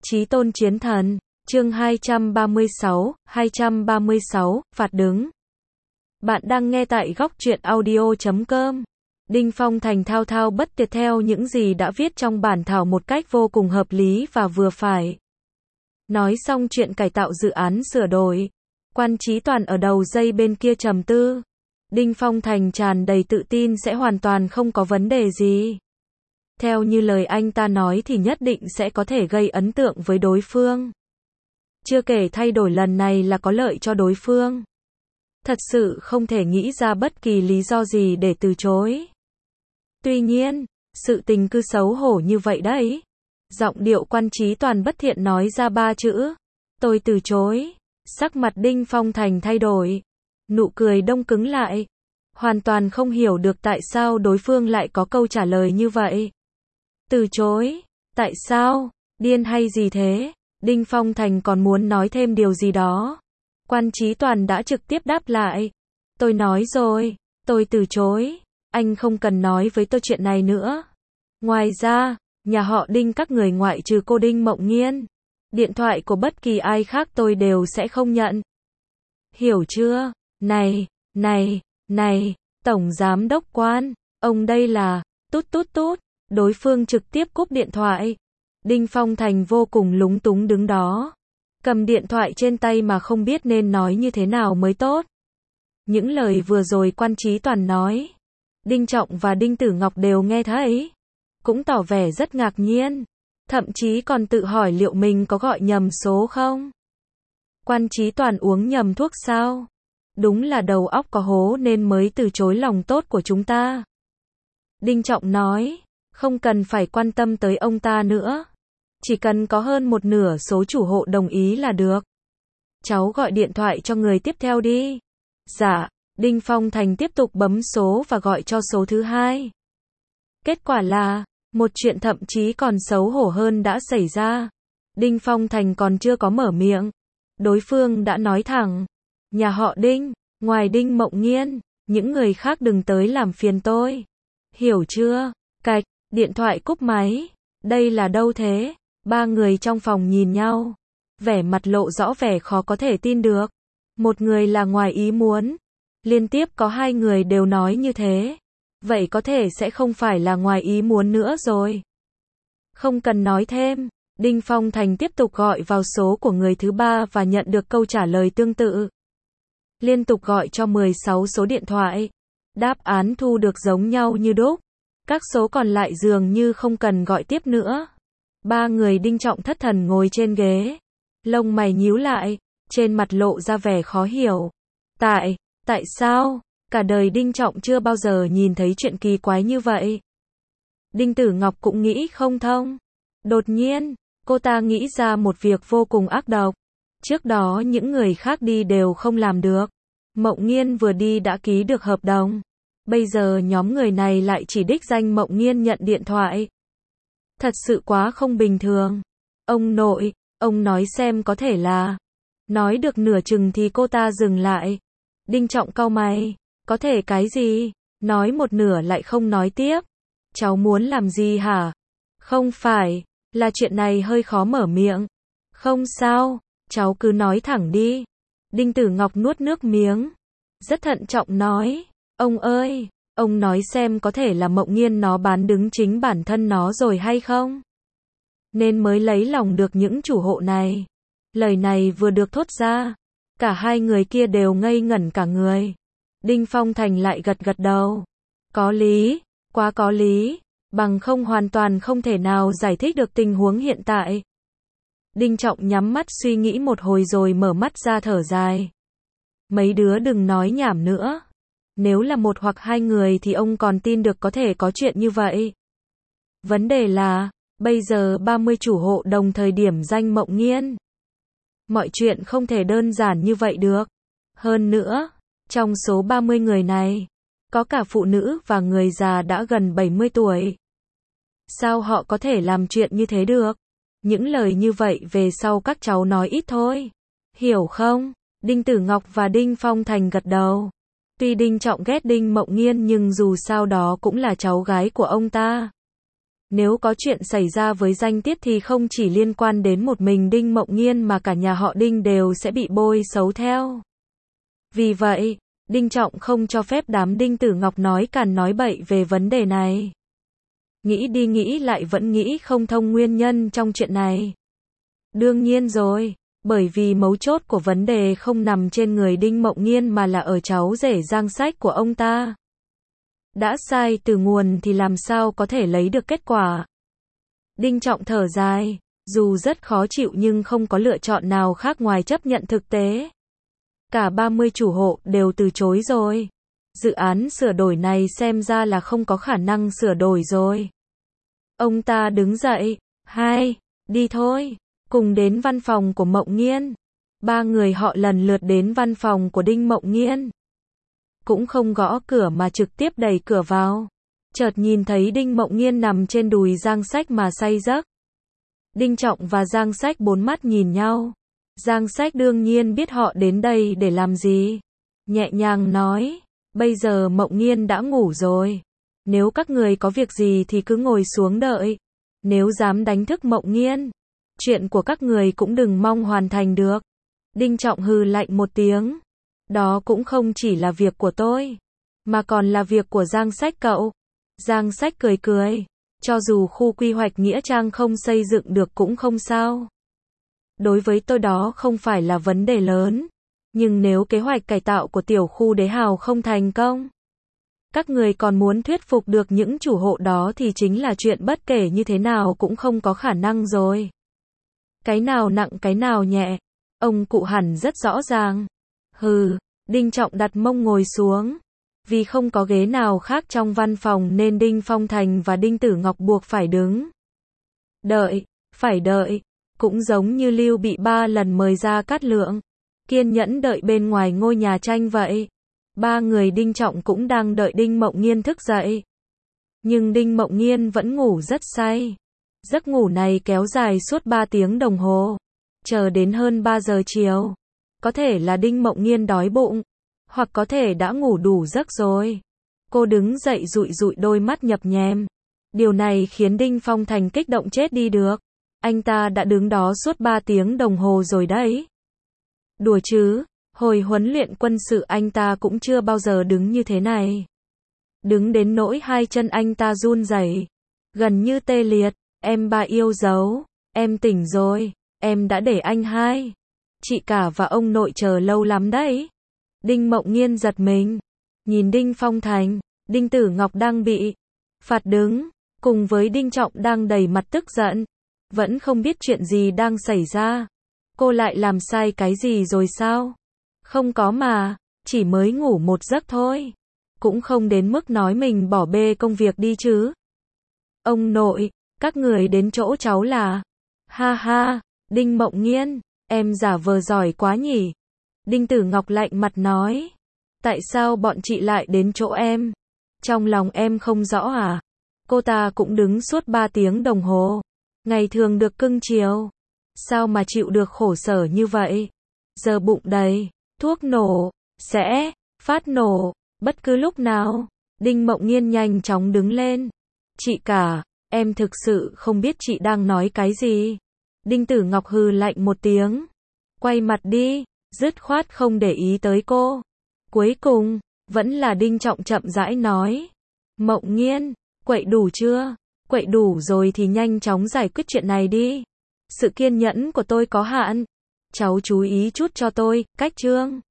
Chí tôn chiến thần, chương 236, phạt đứng. Bạn đang nghe tại góc truyện audio.com. Đinh Phong Thành thao thao bất tuyệt theo những gì đã viết trong bản thảo một cách vô cùng hợp lý và vừa phải. Nói xong chuyện cải tạo dự án sửa đổi, Quan Chí Toàn ở đầu dây bên kia trầm tư. Đinh Phong Thành tràn đầy tự tin sẽ hoàn toàn không có vấn đề gì. Theo như lời anh ta nói thì nhất định sẽ có thể gây ấn tượng với đối phương. Chưa kể thay đổi lần này là có lợi cho đối phương. Thật sự không thể nghĩ ra bất kỳ lý do gì để từ chối. Tuy nhiên, sự tình cứ xấu hổ như vậy đấy. Giọng điệu Quan Chí Toàn bất thiện nói ra 3 chữ. Tôi từ chối. Sắc mặt Đinh Phong Thành thay đổi. Nụ cười đông cứng lại. Hoàn toàn không hiểu được tại sao đối phương lại có câu trả lời như vậy. Từ chối? Tại sao? Điên hay gì thế? Đinh Phong Thành còn muốn nói thêm điều gì đó. Quan Chí Toàn đã trực tiếp đáp lại. Tôi nói rồi, tôi từ chối. Anh không cần nói với tôi chuyện này nữa. Ngoài ra, nhà họ Đinh các người ngoại trừ cô Đinh Mộng Nghiên, điện thoại của bất kỳ ai khác tôi đều sẽ không nhận. Hiểu chưa? Này, Tổng Giám Đốc Quan, ông đây là, tút. Đối phương trực tiếp cúp điện thoại. Đinh Phong Thành vô cùng lúng túng đứng đó. Cầm điện thoại trên tay mà không biết nên nói như thế nào mới tốt. Những lời vừa rồi Quan Chí Toàn nói, Đinh Trọng và Đinh Tử Ngọc đều nghe thấy. Cũng tỏ vẻ rất ngạc nhiên. Thậm chí còn tự hỏi liệu mình có gọi nhầm số không? Quan Chí Toàn uống nhầm thuốc sao? Đúng là đầu óc có hố nên mới từ chối lòng tốt của chúng ta. Đinh Trọng nói, không cần phải quan tâm tới ông ta nữa. Chỉ cần có hơn một nửa số chủ hộ đồng ý là được. Cháu gọi điện thoại cho người tiếp theo đi. Dạ, Đinh Phong Thành tiếp tục bấm số và gọi cho số thứ 2. Kết quả là, một chuyện thậm chí còn xấu hổ hơn đã xảy ra. Đinh Phong Thành còn chưa có mở miệng. Đối phương đã nói thẳng. Nhà họ Đinh, ngoài Đinh Mộng Nghiên, những người khác đừng tới làm phiền tôi. Hiểu chưa? Cạch, điện thoại cúp máy. Đây là đâu thế? 3 người trong phòng nhìn nhau. Vẻ mặt lộ rõ vẻ khó có thể tin được. Một người là ngoài ý muốn. Liên tiếp có 2 người đều nói như thế. Vậy có thể sẽ không phải là ngoài ý muốn nữa rồi. Không cần nói thêm. Đinh Phong Thành tiếp tục gọi vào số của người thứ 3 và nhận được câu trả lời tương tự. Liên tục gọi cho 16 số điện thoại. Đáp án thu được giống nhau như đúc. Các số còn lại dường như không cần gọi tiếp nữa. 3 người Đinh Trọng thất thần ngồi trên ghế. Lông mày nhíu lại, trên mặt lộ ra vẻ khó hiểu. Tại sao? Cả đời Đinh Trọng chưa bao giờ nhìn thấy chuyện kỳ quái như vậy. Đinh Tử Ngọc cũng nghĩ không thông. Đột nhiên, cô ta nghĩ ra một việc vô cùng ác độc. Trước đó những người khác đi đều không làm được. Mộng Nghiên vừa đi đã ký được hợp đồng. Bây giờ nhóm người này lại chỉ đích danh Mộng Nghiên nhận điện thoại. Thật sự quá không bình thường. Ông nội, ông nói xem có thể là. Nói được nửa chừng thì cô ta dừng lại. Đinh Trọng cau mày. Có thể cái gì? Nói một nửa lại không nói tiếp. Cháu muốn làm gì hả? Không phải, là chuyện này hơi khó mở miệng. Không sao, cháu cứ nói thẳng đi. Đinh Tử Ngọc nuốt nước miếng. Rất thận trọng nói. Ông ơi, ông nói xem có thể là Mộng Nghiên nó bán đứng chính bản thân nó rồi hay không? Nên mới lấy lòng được những chủ hộ này. Lời này vừa được thốt ra. Cả 2 người kia đều ngây ngẩn cả người. Đinh Phong Thành lại gật đầu. Có lý, quá có lý. Bằng không hoàn toàn không thể nào giải thích được tình huống hiện tại. Đinh Trọng nhắm mắt suy nghĩ một hồi rồi mở mắt ra thở dài. Mấy đứa đừng nói nhảm nữa. Nếu là 1 hoặc 2 người thì ông còn tin được có thể có chuyện như vậy. Vấn đề là, bây giờ 30 chủ hộ đồng thời điểm danh Mộng Nghiên. Mọi chuyện không thể đơn giản như vậy được. Hơn nữa, trong số 30 người này, có cả phụ nữ và người già đã gần 70 tuổi. Sao họ có thể làm chuyện như thế được? Những lời như vậy về sau các cháu nói ít thôi. Hiểu không? Đinh Tử Ngọc và Đinh Phong Thành gật đầu. Tuy Đinh Trọng ghét Đinh Mộng Nghiên nhưng dù sao đó cũng là cháu gái của ông ta. Nếu có chuyện xảy ra với danh tiết thì không chỉ liên quan đến một mình Đinh Mộng Nghiên mà cả nhà họ Đinh đều sẽ bị bôi xấu theo. Vì vậy, Đinh Trọng không cho phép đám Đinh Tử Ngọc nói càn nói bậy về vấn đề này. Nghĩ đi nghĩ lại vẫn nghĩ không thông nguyên nhân trong chuyện này. Đương nhiên rồi, bởi vì mấu chốt của vấn đề không nằm trên người Đinh Mộng Nghiên mà là ở cháu rể Giang Sách của ông ta. Đã sai từ nguồn thì làm sao có thể lấy được kết quả. Đinh Trọng thở dài, dù rất khó chịu nhưng không có lựa chọn nào khác ngoài chấp nhận thực tế. Cả 30 chủ hộ đều từ chối rồi. Dự án sửa đổi này xem ra là không có khả năng sửa đổi rồi. Ông ta đứng dậy, đi thôi, cùng đến văn phòng của Mộng Nghiên. 3 người họ lần lượt đến văn phòng của Đinh Mộng Nghiên. Cũng không gõ cửa mà trực tiếp đẩy cửa vào. Chợt nhìn thấy Đinh Mộng Nghiên nằm trên đùi Giang Sách mà say giấc. Đinh Trọng và Giang Sách bốn mắt nhìn nhau. Giang Sách đương nhiên biết họ đến đây để làm gì. Nhẹ nhàng nói, bây giờ Mộng Nghiên đã ngủ rồi. Nếu các người có việc gì thì cứ ngồi xuống đợi. Nếu dám đánh thức Mộng Nghiên, chuyện của các người cũng đừng mong hoàn thành được. Đinh Trọng hừ lạnh một tiếng. Đó cũng không chỉ là việc của tôi, mà còn là việc của Giang Sách cậu. Giang Sách cười cười, cho dù khu quy hoạch Nghĩa Trang không xây dựng được cũng không sao. Đối với tôi đó không phải là vấn đề lớn, nhưng nếu kế hoạch cải tạo của tiểu khu Đế Hào không thành công, các người còn muốn thuyết phục được những chủ hộ đó thì chính là chuyện bất kể như thế nào cũng không có khả năng rồi. Cái nào nặng cái nào nhẹ, ông cụ hẳn rất rõ ràng. Hừ, Đinh Trọng đặt mông ngồi xuống. Vì không có ghế nào khác trong văn phòng nên Đinh Phong Thành và Đinh Tử Ngọc buộc phải đứng. Phải đợi. Cũng giống như Lưu bị 3 lần mời ra Cát Lượng. Kiên nhẫn đợi bên ngoài ngôi nhà tranh vậy. 3 người Đinh Trọng cũng đang đợi Đinh Mộng Nghiên thức dậy. Nhưng Đinh Mộng Nghiên vẫn ngủ rất say. Giấc ngủ này kéo dài suốt 3 tiếng đồng hồ. Chờ đến hơn 3 giờ chiều. Có thể là Đinh Mộng Nghiên đói bụng, hoặc có thể đã ngủ đủ giấc rồi. Cô đứng dậy dụi dụi đôi mắt nhập nhèm. Điều này khiến Đinh Phong Thành kích động chết đi được. Anh ta đã đứng đó suốt 3 tiếng đồng hồ rồi đấy. Đùa chứ, hồi huấn luyện quân sự anh ta cũng chưa bao giờ đứng như thế này. Đứng đến nỗi 2 chân anh ta run rẩy, gần như tê liệt. Em ba yêu dấu, em tỉnh rồi, em đã để anh hai. Chị cả và ông nội chờ lâu lắm đấy. Đinh Mộng Nghiên giật mình, nhìn Đinh Phong Thành, Đinh Tử Ngọc đang bị phạt đứng, cùng với Đinh Trọng đang đầy mặt tức giận, vẫn không biết chuyện gì đang xảy ra. Cô lại làm sai cái gì rồi sao? Không có mà, chỉ mới ngủ một giấc thôi. Cũng không đến mức nói mình bỏ bê công việc đi chứ. Ông nội, các người đến chỗ cháu là... Ha ha, Đinh Mộng Nghiên, em giả vờ giỏi quá nhỉ. Đinh Tử Ngọc lạnh mặt nói. Tại sao bọn chị lại đến chỗ em? Trong lòng em không rõ à? Cô ta cũng đứng suốt 3 tiếng đồng hồ. Ngày thường được cưng chiều. Sao mà chịu được khổ sở như vậy? Giờ bụng đầy, thuốc nổ, sẽ phát nổ, bất cứ lúc nào. Đinh Mộng Nghiên nhanh chóng đứng lên. Chị cả, em thực sự không biết chị đang nói cái gì. Đinh Tử Ngọc hừ lạnh một tiếng. Quay mặt đi, dứt khoát không để ý tới cô. Cuối cùng, vẫn là Đinh Trọng chậm rãi nói. Mộng Nghiên, quậy đủ chưa? Quậy đủ rồi thì nhanh chóng giải quyết chuyện này đi. Sự kiên nhẫn của tôi có hạn. Cháu chú ý chút cho tôi, cách chương.